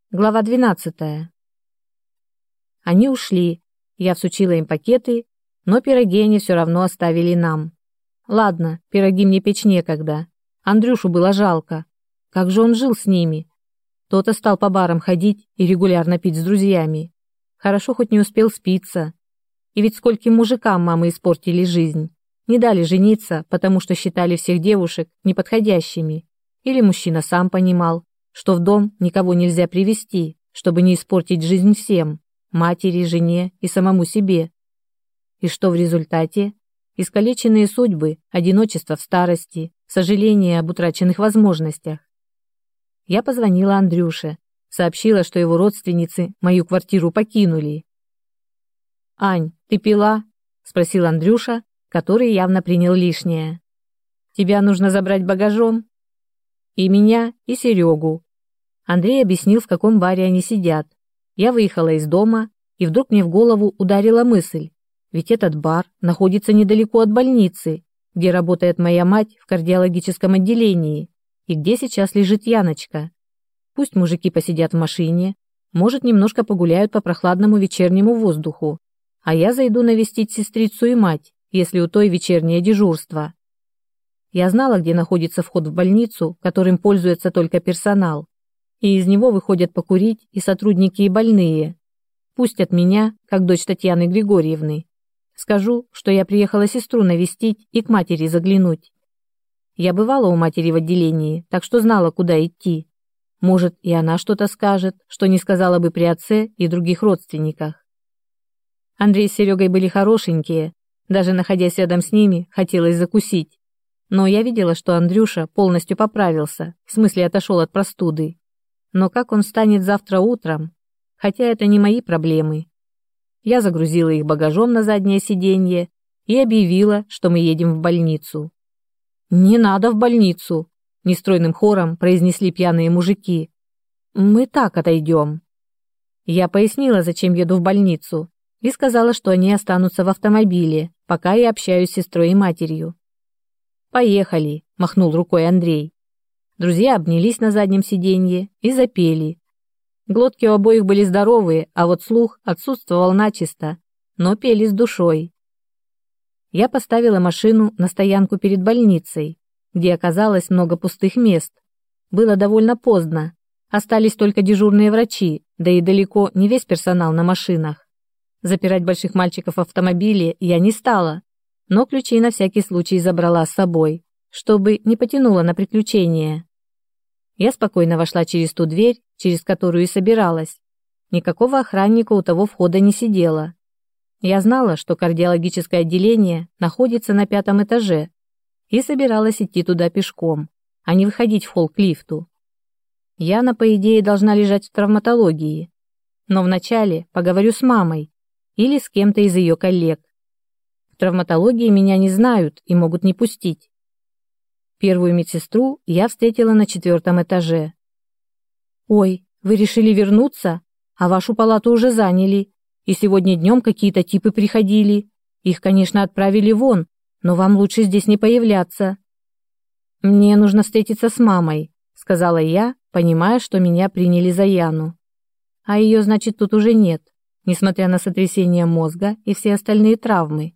Глава 12. Они ушли. Я всучила им пакеты, но пироги они все равно оставили нам. Ладно, пироги мне печь некогда. Андрюшу было жалко. Как же он жил с ними? Тот-то стал по барам ходить и регулярно пить с друзьями. Хорошо хоть не успел спиться. И ведь скольким мужикам мамы испортили жизнь. Не дали жениться, потому что считали всех девушек неподходящими. Или мужчина сам понимал, что в дом никого нельзя привести, чтобы не испортить жизнь всем, матери, жене и самому себе. И что в результате? Искалеченные судьбы, одиночество в старости, сожаление об утраченных возможностях. Я позвонила Андрюше, сообщила, что его родственницы мою квартиру покинули. «Ань, ты пила?» – спросил Андрюша, который явно принял лишнее. «Тебя нужно забрать багажом?» «И меня, и Серегу». Андрей объяснил, в каком баре они сидят. Я выехала из дома, и вдруг мне в голову ударила мысль, ведь этот бар находится недалеко от больницы, где работает моя мать в кардиологическом отделении, и где сейчас лежит Яночка. Пусть мужики посидят в машине, может, немножко погуляют по прохладному вечернему воздуху, а я зайду навестить сестрицу и мать, если у той вечернее дежурство. Я знала, где находится вход в больницу, которым пользуется только персонал, и из него выходят покурить и сотрудники, и больные. Пусть от меня, как дочь Татьяны Григорьевны. Скажу, что я приехала сестру навестить и к матери заглянуть. Я бывала у матери в отделении, так что знала, куда идти. Может, и она что-то скажет, что не сказала бы при отце и других родственниках. Андрей с Серегой были хорошенькие, даже находясь рядом с ними, хотелось закусить. Но я видела, что Андрюша полностью поправился, в смысле отошел от простуды. Но как он встанет завтра утром? Хотя это не мои проблемы. Я загрузила их багажом на заднее сиденье и объявила, что мы едем в больницу. «Не надо в больницу!» – нестройным хором произнесли пьяные мужики. «Мы так отойдем». Я пояснила, зачем еду в больницу, и сказала, что они останутся в автомобиле, пока я общаюсь с сестрой и матерью. «Поехали!» – махнул рукой Андрей. Друзья обнялись на заднем сиденье и запели. Глотки у обоих были здоровые, а вот слух отсутствовал начисто, но пели с душой. Я поставила машину на стоянку перед больницей, где оказалось много пустых мест. Было довольно поздно, остались только дежурные врачи, да и далеко не весь персонал на машинах. Запирать больших мальчиков в автомобиле я не стала, но ключи на всякий случай забрала с собой, чтобы не потянуло на приключения. Я спокойно вошла через ту дверь, через которую и собиралась. Никакого охранника у того входа не сидело. Я знала, что кардиологическое отделение находится на 5-м этаже, и собиралась идти туда пешком, а не выходить в холл к лифту. Яна, по идее, должна лежать в травматологии, но вначале поговорю с мамой или с кем-то из ее коллег. В травматологии меня не знают и могут не пустить. Первую медсестру я встретила на 4-м этаже. «Ой, вы решили вернуться? А вашу палату уже заняли. И сегодня днем какие-то типы приходили. Их, конечно, отправили вон, но вам лучше здесь не появляться». «Мне нужно встретиться с мамой», — сказала я, понимая, что меня приняли за Яну. А ее, значит, тут уже нет, несмотря на сотрясение мозга и все остальные травмы.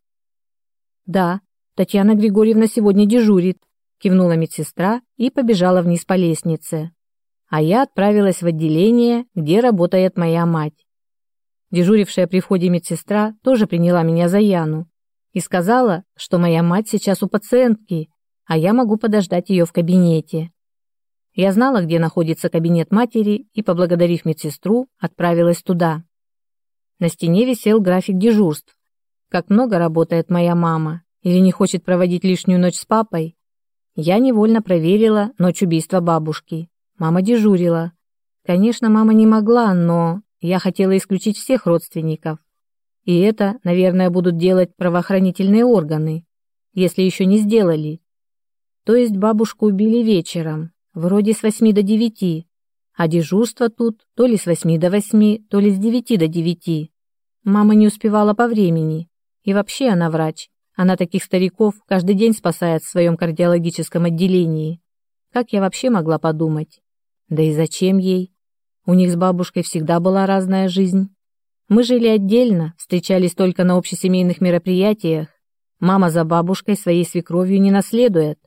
«Да, Татьяна Григорьевна сегодня дежурит», — кивнула медсестра и побежала вниз по лестнице. А я отправилась в отделение, где работает моя мать. Дежурившая при входе медсестра тоже приняла меня за Яну и сказала, что моя мать сейчас у пациентки, а я могу подождать ее в кабинете. Я знала, где находится кабинет матери, и, поблагодарив медсестру, отправилась туда. На стене висел график дежурств. Как много работает моя мама, или не хочет проводить лишнюю ночь с папой. Я невольно проверила ночь убийства бабушки. Мама дежурила. Конечно, мама не могла, но я хотела исключить всех родственников. И это, наверное, будут делать правоохранительные органы, если еще не сделали. То есть бабушку убили вечером, вроде с 8 до 9, а дежурство тут то ли с 8 до 8, то ли с 9 до 9. Мама не успевала по времени. И вообще она врач. Она таких стариков каждый день спасает в своем кардиологическом отделении. Как я вообще могла подумать? Да и зачем ей? У них с бабушкой всегда была разная жизнь. Мы жили отдельно, встречались только на общесемейных мероприятиях. Мама за бабушкой своей свекровью не наследует.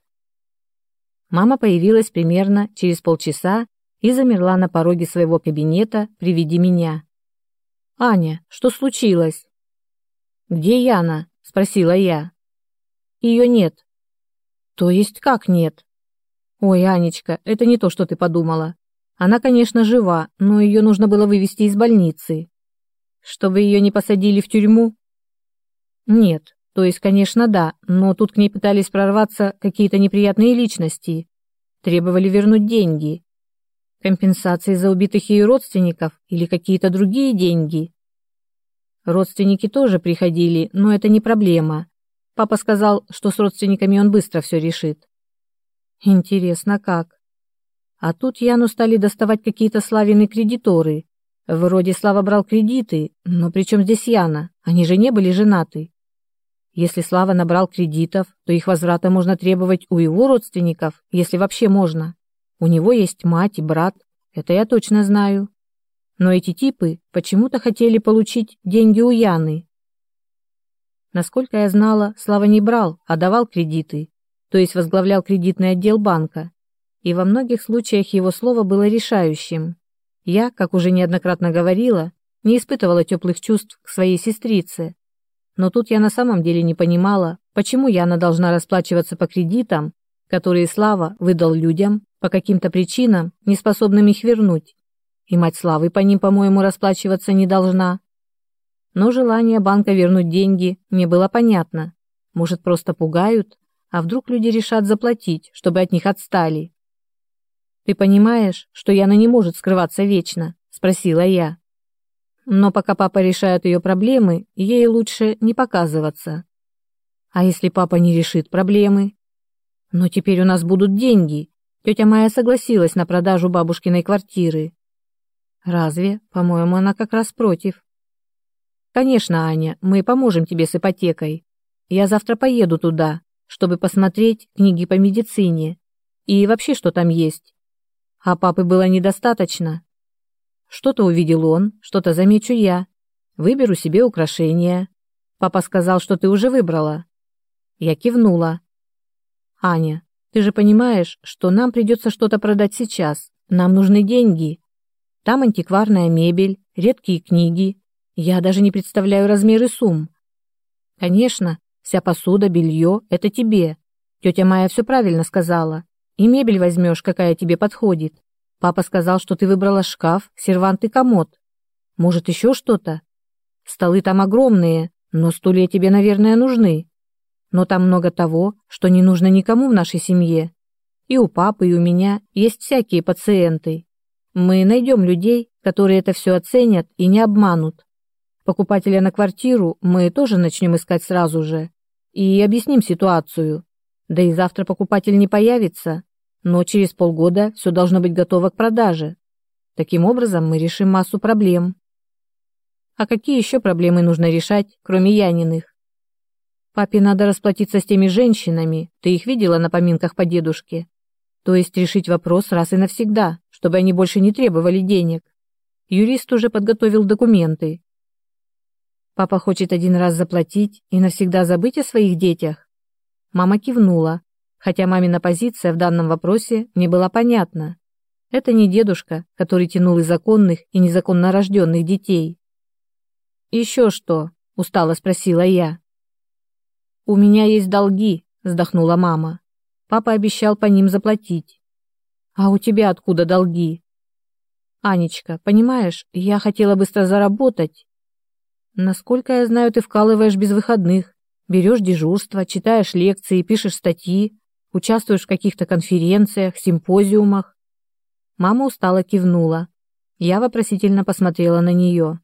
Мама появилась примерно через полчаса и замерла на пороге своего кабинета при виде меня. «Аня, что случилось?» «Где Яна?» – спросила я. «Ее нет». «То есть как нет?» «Ой, Анечка, это не то, что ты подумала. Она, конечно, жива, но ее нужно было вывезти из больницы. Чтобы ее не посадили в тюрьму?» «Нет, то есть, конечно, да, но тут к ней пытались прорваться какие-то неприятные личности. Требовали вернуть деньги. Компенсации за убитых ее родственников или какие-то другие деньги?» «Родственники тоже приходили, но это не проблема. Папа сказал, что с родственниками он быстро все решит». «Интересно, как?» А тут Яну стали доставать какие-то Славины кредиторы. Вроде Слава брал кредиты, но при чем здесь Яна? Они же не были женаты. Если Слава набрал кредитов, то их возврата можно требовать у его родственников, если вообще можно. У него есть мать и брат, это я точно знаю. Но эти типы почему-то хотели получить деньги у Яны. Насколько я знала, Слава не брал, а давал кредиты, то есть возглавлял кредитный отдел банка. И во многих случаях его слово было решающим. Я, как уже неоднократно говорила, не испытывала теплых чувств к своей сестрице. Но тут я на самом деле не понимала, почему Яна должна расплачиваться по кредитам, которые Слава выдал людям по каким-то причинам, не способным их вернуть. И мать Славы по ним, по-моему, расплачиваться не должна. Но желание банка вернуть деньги мне было понятно. Может, просто пугают, а вдруг люди решат заплатить, чтобы от них отстали. «Ты понимаешь, что Яна не может скрываться вечно?» – спросила я. «Но пока папа решает ее проблемы, ей лучше не показываться». «А если папа не решит проблемы?» «Но теперь у нас будут деньги. Тетя Майя согласилась на продажу бабушкиной квартиры». «Разве? По-моему, она как раз против». «Конечно, Аня, мы поможем тебе с ипотекой. Я завтра поеду туда, чтобы посмотреть книги по медицине и вообще, что там есть. А папы было недостаточно. Что-то увидел он, что-то замечу я. Выберу себе украшения. Папа сказал, что ты уже выбрала». Я кивнула. «Аня, ты же понимаешь, что нам придется что-то продать сейчас. Нам нужны деньги. Там антикварная мебель, редкие книги. Я даже не представляю размеры сумм. Конечно, вся посуда, белье – это тебе. Тетя Майя все правильно сказала. И мебель возьмешь, какая тебе подходит. Папа сказал, что ты выбрала шкаф, сервант и комод. Может, еще что-то? Столы там огромные, но стулья тебе, наверное, нужны. Но там много того, что не нужно никому в нашей семье. И у папы, и у меня есть всякие пациенты. Мы найдем людей, которые это все оценят и не обманут. Покупателя на квартиру мы тоже начнем искать сразу же. И объясним ситуацию. Да и завтра покупатель не появится, но через полгода все должно быть готово к продаже. Таким образом мы решим массу проблем». «А какие еще проблемы нужно решать, кроме Яниных?» «Папе надо расплатиться с теми женщинами, ты их видела на поминках по дедушке. То есть решить вопрос раз и навсегда, чтобы они больше не требовали денег. Юрист уже подготовил документы». «Папа хочет один раз заплатить и навсегда забыть о своих детях?» Мама кивнула, хотя мамина позиция в данном вопросе не была понятна. Это не дедушка, который тянул и законных, и незаконно рожденных детей. «Еще что?» – устало спросила я. «У меня есть долги», – вздохнула мама. «Папа обещал по ним заплатить». «А у тебя откуда долги?» «Анечка, понимаешь, я хотела быстро заработать». «Насколько я знаю, ты вкалываешь без выходных. Берешь дежурство, читаешь лекции, пишешь статьи, участвуешь в каких-то конференциях, симпозиумах». Мама устало кивнула. Я вопросительно посмотрела на нее.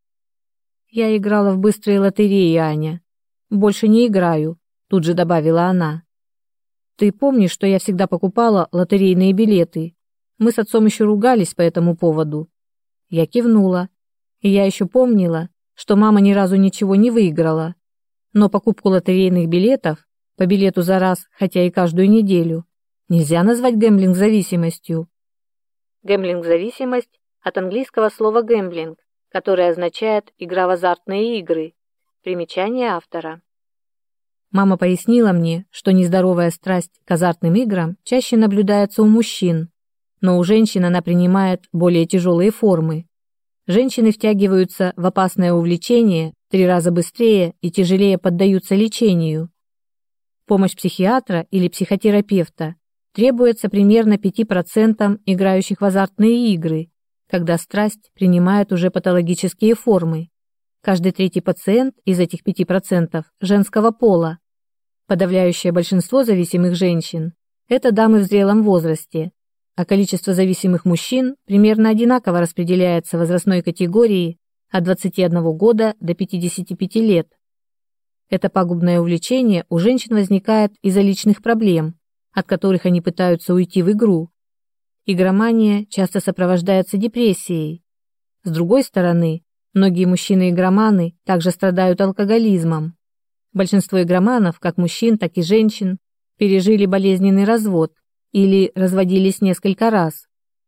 «Я играла в быстрые лотереи, Аня. Больше не играю», тут же добавила она. «Ты помнишь, что я всегда покупала лотерейные билеты? Мы с отцом еще ругались по этому поводу». Я кивнула. И я еще помнила, что мама ни разу ничего не выиграла. Но покупку лотерейных билетов, по билету за раз, хотя и каждую неделю, нельзя назвать гэмблинг-зависимостью. Гэмблинг-зависимость – от английского слова гэмблинг, которое означает «игра в азартные игры». Примечание автора. Мама пояснила мне, что нездоровая страсть к азартным играм чаще наблюдается у мужчин, но у женщин она принимает более тяжелые формы. Женщины втягиваются в опасное увлечение в 3 раза быстрее и тяжелее поддаются лечению. Помощь психиатра или психотерапевта требуется примерно 5% играющих в азартные игры, когда страсть принимает уже патологические формы. Каждый 3-й пациент из этих 5% женского пола. Подавляющее большинство зависимых женщин – это дамы в зрелом возрасте, а количество зависимых мужчин примерно одинаково распределяется в возрастной категории от 21 года до 55 лет. Это пагубное увлечение у женщин возникает из-за личных проблем, от которых они пытаются уйти в игру. Игромания часто сопровождается депрессией. С другой стороны, многие мужчины-игроманы также страдают алкоголизмом. Большинство игроманов, как мужчин, так и женщин, пережили болезненный развод или разводились несколько раз.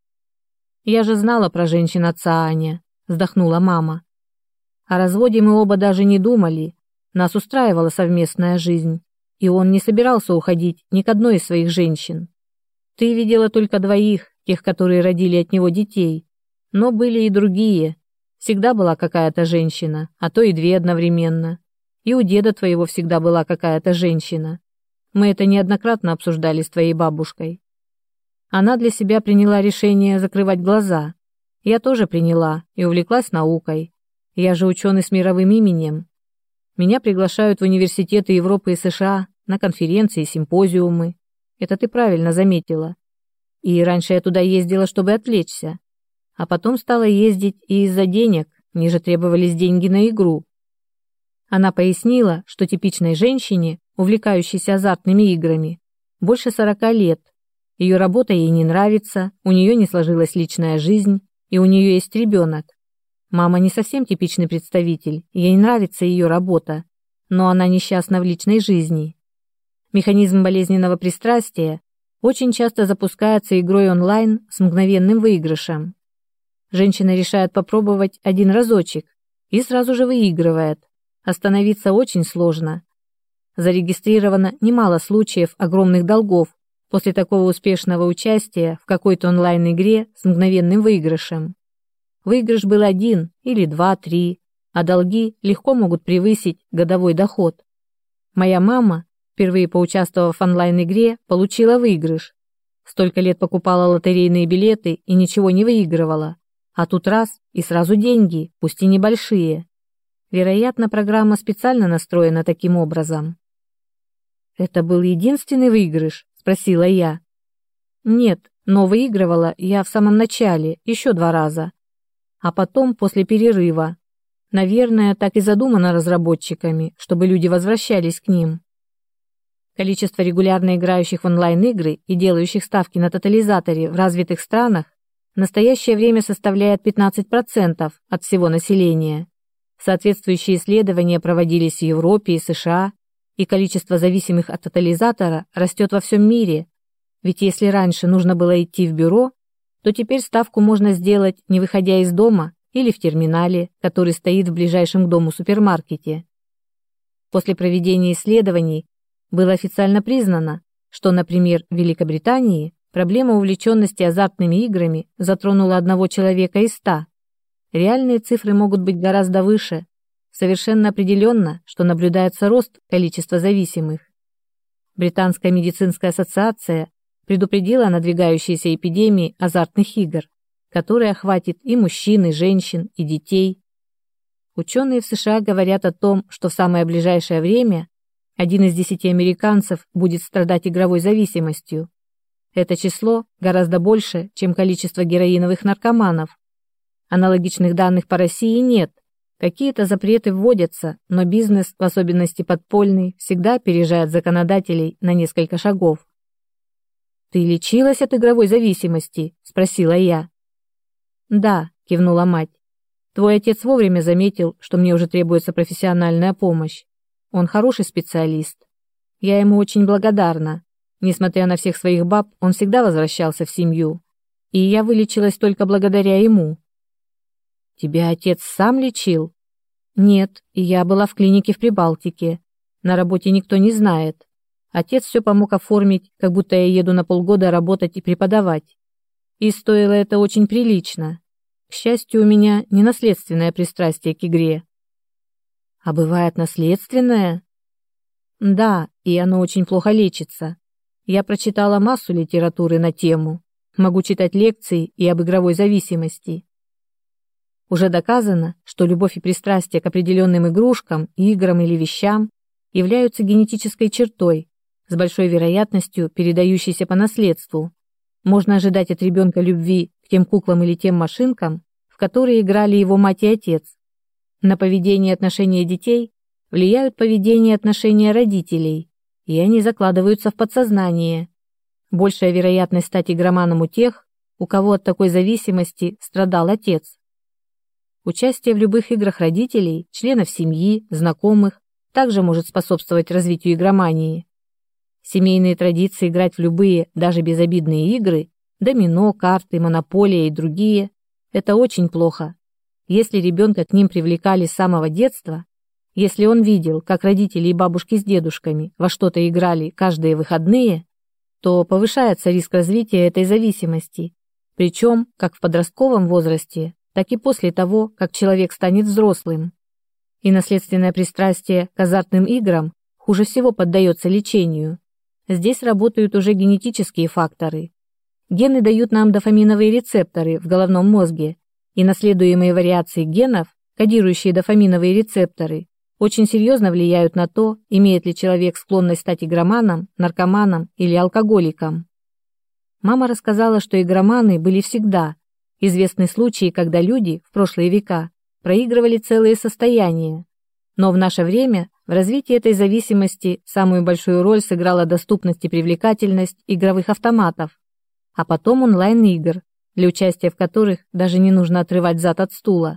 «Я же знала про женщин отца Аня», – вздохнула мама. «О разводе мы оба даже не думали, нас устраивала совместная жизнь, и он не собирался уходить ни к одной из своих женщин. Ты видела только 2, тех, которые родили от него детей, но были и другие. Всегда была какая-то женщина, а то и 2 одновременно. И у деда твоего всегда была какая-то женщина. Мы это неоднократно обсуждали с твоей бабушкой. Она для себя приняла решение закрывать глаза. Я тоже приняла и увлеклась наукой. Я же ученый с мировым именем. Меня приглашают в университеты Европы и США на конференции, симпозиумы. Это ты правильно заметила. И раньше я туда ездила, чтобы отвлечься. А потом стала ездить и из-за денег, мне же требовались деньги на игру. Она пояснила, что типичной женщине, увлекающейся азартными играми, больше 40 лет. Ее работа ей не нравится, у нее не сложилась личная жизнь, и у нее есть ребенок. Мама не совсем типичный представитель, ей нравится ее работа, но она несчастна в личной жизни. Механизм болезненного пристрастия очень часто запускается игрой онлайн с мгновенным выигрышем. Женщина решает попробовать 1 разочек и сразу же выигрывает. Остановиться очень сложно. Зарегистрировано немало случаев огромных долгов после такого успешного участия в какой-то онлайн-игре с мгновенным выигрышем. Выигрыш был 1 или 2, 3, а долги легко могут превысить годовой доход. Моя мама, впервые поучаствовав в онлайн-игре, получила выигрыш. Столько лет покупала лотерейные билеты и ничего не выигрывала. А тут раз и сразу деньги, пусть и небольшие. Вероятно, программа специально настроена таким образом. «Это был единственный выигрыш?» – спросила я. «Нет, но выигрывала я в самом начале, еще 2 раза. А потом, после перерыва. Наверное, так и задумано разработчиками, чтобы люди возвращались к ним». Количество регулярно играющих в онлайн-игры и делающих ставки на тотализаторе в развитых странах в настоящее время составляет 15% от всего населения. Соответствующие исследования проводились в Европе и США, и количество зависимых от тотализатора растет во всем мире. Ведь если раньше нужно было идти в бюро, то теперь ставку можно сделать, не выходя из дома или в терминале, который стоит в ближайшем к дому супермаркете. После проведения исследований было официально признано, что, например, в Великобритании проблема увлеченности азартными играми затронула 1 человека из 100. Реальные цифры могут быть гораздо выше. Совершенно определенно, что наблюдается рост количества зависимых. Британская медицинская ассоциация предупредила о надвигающейся эпидемии азартных игр, которая охватит и мужчин, и женщин, и детей. Ученые в США говорят о том, что в самое ближайшее время 1 из 10 американцев будет страдать игровой зависимостью. Это число гораздо больше, чем количество героиновых наркоманов. Аналогичных данных по России нет. Какие-то запреты вводятся, но бизнес, в особенности подпольный, всегда опережает законодателей на несколько шагов. «Ты лечилась от игровой зависимости?» – спросила я. «Да», – кивнула мать. «Твой отец вовремя заметил, что мне уже требуется профессиональная помощь. Он хороший специалист. Я ему очень благодарна. Несмотря на всех своих баб, он всегда возвращался в семью. И я вылечилась только благодаря ему. Тебя отец сам лечил? Нет, я была в клинике в Прибалтике. На работе никто не знает. Отец все помог оформить, как будто я еду на полгода работать и преподавать. И стоило это очень прилично. К счастью, у меня не наследственное пристрастие к игре. А бывает наследственное? Да, и оно очень плохо лечится. Я прочитала массу литературы на тему. Могу читать лекции и об игровой зависимости. Уже доказано, что любовь и пристрастие к определенным игрушкам, играм или вещам являются генетической чертой, с большой вероятностью передающейся по наследству. Можно ожидать от ребенка любви к тем куклам или тем машинкам, в которые играли его мать и отец. На поведение и отношения детей влияют поведение и отношения родителей, и они закладываются в подсознание. Большая вероятность стать игроманом у тех, у кого от такой зависимости страдал отец. Участие в любых играх родителей, членов семьи, знакомых также может способствовать развитию игромании. Семейные традиции играть в любые, даже безобидные игры, домино, карты, монополия и другие – это очень плохо. Если ребенка к ним привлекали с самого детства, если он видел, как родители и бабушки с дедушками во что-то играли каждые выходные, то повышается риск развития этой зависимости, причем как в подростковом возрасте, так и после того, как человек станет взрослым. И наследственное пристрастие к азартным играм хуже всего поддается лечению. Здесь работают уже генетические факторы. Гены дают нам дофаминовые рецепторы в головном мозге, и наследуемые вариации генов, кодирующие дофаминовые рецепторы, очень серьезно влияют на то, имеет ли человек склонность стать игроманом, наркоманом или алкоголиком. Мама рассказала, что игроманы были всегда. Известны случаи, когда люди в прошлые века проигрывали целые состояния. Но в наше время в развитии этой зависимости самую большую роль сыграла доступность и привлекательность игровых автоматов, а потом онлайн-игр, для участия в которых даже не нужно отрывать зад от стула.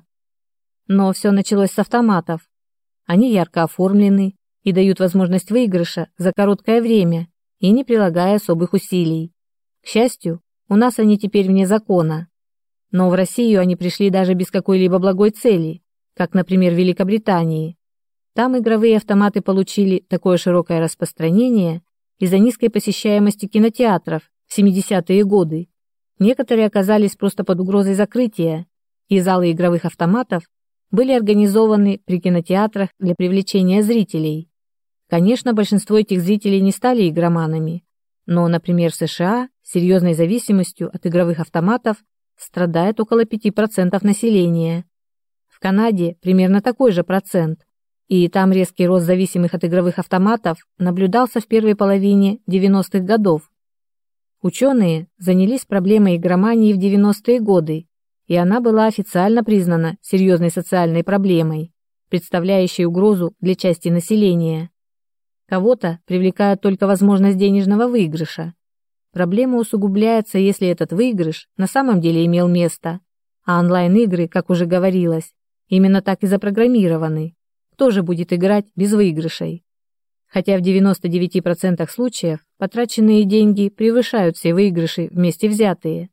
Но все началось с автоматов. Они ярко оформлены и дают возможность выигрыша за короткое время и не прилагая особых усилий. К счастью, у нас они теперь вне закона. Но в Россию они пришли даже без какой-либо благой цели, как, например, в Великобритании. Там игровые автоматы получили такое широкое распространение из-за низкой посещаемости кинотеатров в 70-е годы. Некоторые оказались просто под угрозой закрытия, и залы игровых автоматов были организованы при кинотеатрах для привлечения зрителей. Конечно, большинство этих зрителей не стали игроманами, но, например, в США серьезной зависимостью от игровых автоматов страдает около 5% населения. В Канаде примерно такой же процент, и там резкий рост зависимых от игровых автоматов наблюдался в первой половине 90-х годов. Ученые занялись проблемой игромании в 90-е годы, и она была официально признана серьезной социальной проблемой, представляющей угрозу для части населения. Кого-то привлекает только возможность денежного выигрыша. Проблема усугубляется, если этот выигрыш на самом деле имел место, а онлайн-игры, как уже говорилось, именно так и запрограммированы. Кто же будет играть без выигрышей? Хотя в 99% случаев потраченные деньги превышают все выигрыши вместе взятые.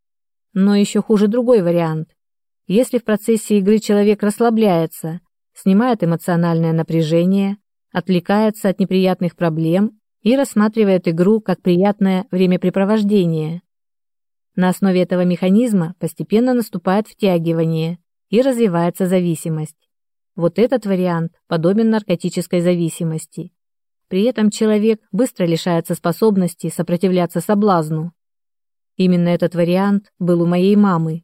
Но еще хуже другой вариант. Если в процессе игры человек расслабляется, снимает эмоциональное напряжение, отвлекается от неприятных проблем и рассматривает игру как приятное времяпрепровождение. На основе этого механизма постепенно наступает втягивание и развивается зависимость. Вот этот вариант подобен наркотической зависимости. При этом человек быстро лишается способности сопротивляться соблазну. Именно этот вариант был у моей мамы.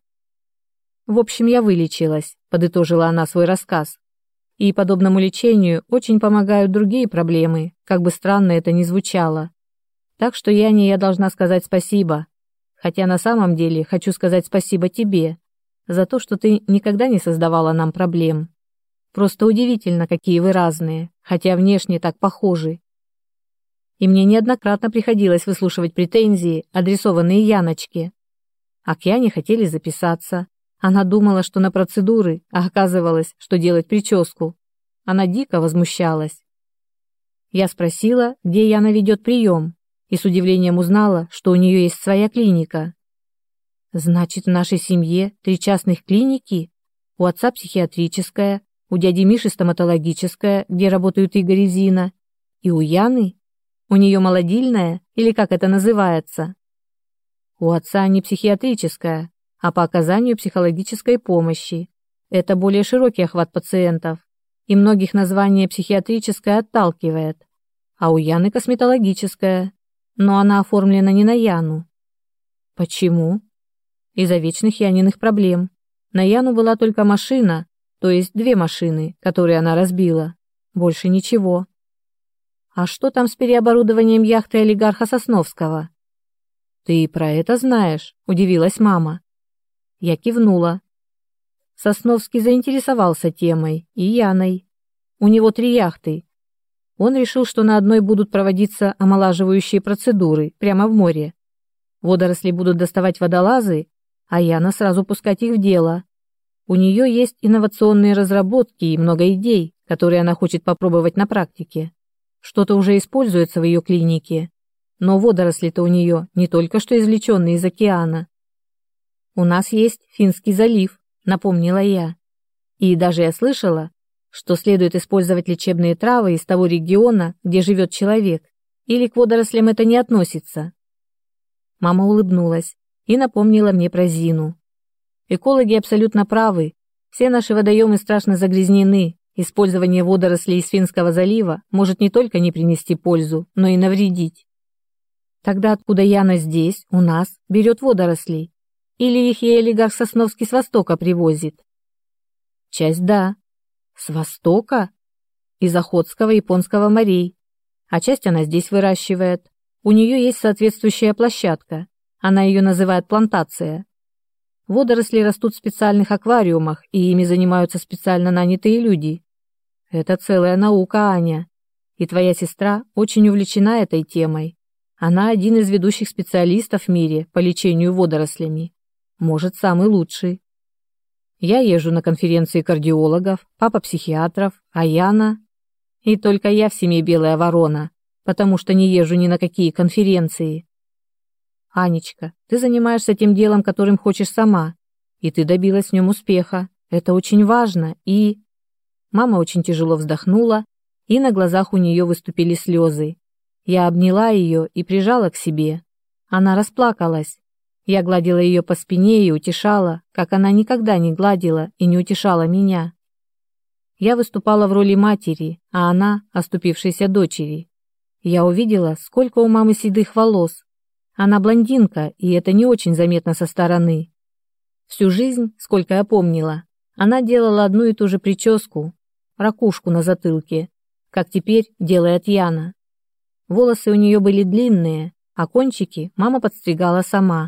В общем, я вылечилась, подытожила она свой рассказ. И подобному лечению очень помогают другие проблемы, как бы странно это ни звучало. Так что, Яне, я должна сказать спасибо. Хотя на самом деле хочу сказать спасибо тебе за то, что ты никогда не создавала нам проблем. Просто удивительно, какие вы разные, хотя внешне так похожи. И мне неоднократно приходилось выслушивать претензии, адресованные Яночке. А к Яне хотели записаться. Она думала, что на процедуры, а оказывалось, что делать прическу. Она дико возмущалась. Я спросила, где Яна ведет прием, и с удивлением узнала, что у нее есть своя клиника. Значит, в нашей семье 3 частных клиники? У отца психиатрическая, у дяди Миши стоматологическая, где работают Игорь и Зина. И у Яны? У нее молодильная, или как это называется? У отца не психиатрическая, а по оказанию психологической помощи. Это более широкий охват пациентов, и многих название психиатрическое отталкивает. А у Яны косметологическая, но она оформлена не на Яну. Почему? Из-за вечных Яниных проблем. На Яну была только машина, то есть 2 машины, которые она разбила. Больше ничего. А что там с переоборудованием яхты олигарха Сосновского? Ты и про это знаешь, удивилась мама. Я кивнула. Сосновский заинтересовался темой и Яной. У него 3 яхты. Он решил, что на одной будут проводиться омолаживающие процедуры прямо в море. Водоросли будут доставать водолазы, а Яна сразу пускать их в дело. У нее есть инновационные разработки и много идей, которые она хочет попробовать на практике. Что-то уже используется в ее клинике, но водоросли-то у нее не только что извлеченные из океана. У нас есть Финский залив, напомнила я. И даже я слышала, что следует использовать лечебные травы из того региона, где живет человек, или к водорослям это не относится. Мама улыбнулась и напомнила мне про Зину. Экологи абсолютно правы. Все наши водоемы страшно загрязнены. Использование водорослей из Финского залива может не только не принести пользу, но и навредить. Тогда откуда Яна здесь, у нас, берет водорослей? Или их ей олигарх Сосновский с Востока привозит? Часть да. С Востока? Из Охотского и Японского морей. А часть она здесь выращивает. У нее есть соответствующая площадка. Она ее называет плантация. Водоросли растут в специальных аквариумах, и ими занимаются специально нанятые люди. Это целая наука, Аня. И твоя сестра очень увлечена этой темой. Она один из ведущих специалистов в мире по лечению водорослями. Может, самый лучший. Я езжу на конференции кардиологов, папа психиатров, а Яна... И только я в семье белая ворона, потому что не езжу ни на какие конференции. Анечка, ты занимаешься тем делом, которым хочешь сама, и ты добилась в нем успеха. Это очень важно, и... Мама очень тяжело вздохнула, и на глазах у нее выступили слезы. Я обняла ее и прижала к себе. Она расплакалась. Я гладила ее по спине и утешала, как она никогда не гладила и не утешала меня. Я выступала в роли матери, а она – оступившейся дочери. Я увидела, сколько у мамы седых волос. Она блондинка, и это не очень заметно со стороны. Всю жизнь, сколько я помнила, она делала одну и ту же прическу, ракушку на затылке, как теперь делает Яна. Волосы у нее были длинные, а кончики мама подстригала сама.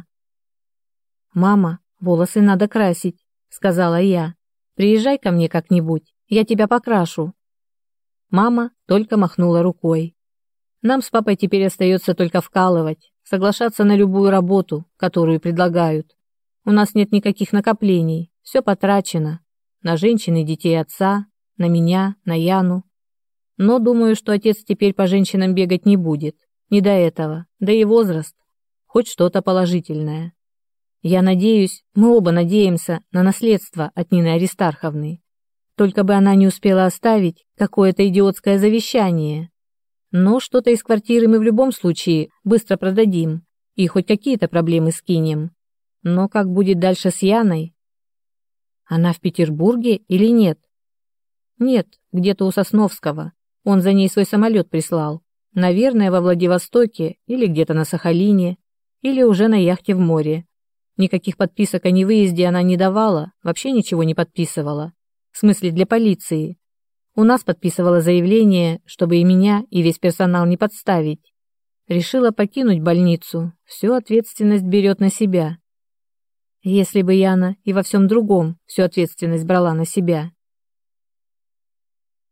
«Мама, волосы надо красить», — сказала я. «Приезжай ко мне как-нибудь, я тебя покрашу». Мама только махнула рукой. Нам с папой теперь остается только вкалывать, соглашаться на любую работу, которую предлагают. У нас нет никаких накоплений, все потрачено. На женщин и детей отца, на меня, на Яну. Но думаю, что отец теперь по женщинам бегать не будет. Не до этого, да и возраст. Хоть что-то положительное. Я надеюсь, мы оба надеемся на наследство от Нины Аристарховны. Только бы она не успела оставить какое-то идиотское завещание. Но что-то из квартиры мы в любом случае быстро продадим и хоть какие-то проблемы скинем. Но как будет дальше с Яной? Она в Петербурге или нет? Нет, где-то у Сосновского. Он за ней свой самолет прислал. Наверное, во Владивостоке или где-то на Сахалине, или уже на яхте в море. Никаких подписок о невыезде она не давала, вообще ничего не подписывала. В смысле, для полиции. У нас подписывала заявление, чтобы и меня, и весь персонал не подставить. Решила покинуть больницу, всю ответственность берет на себя. Если бы Яна и во всем другом всю ответственность брала на себя,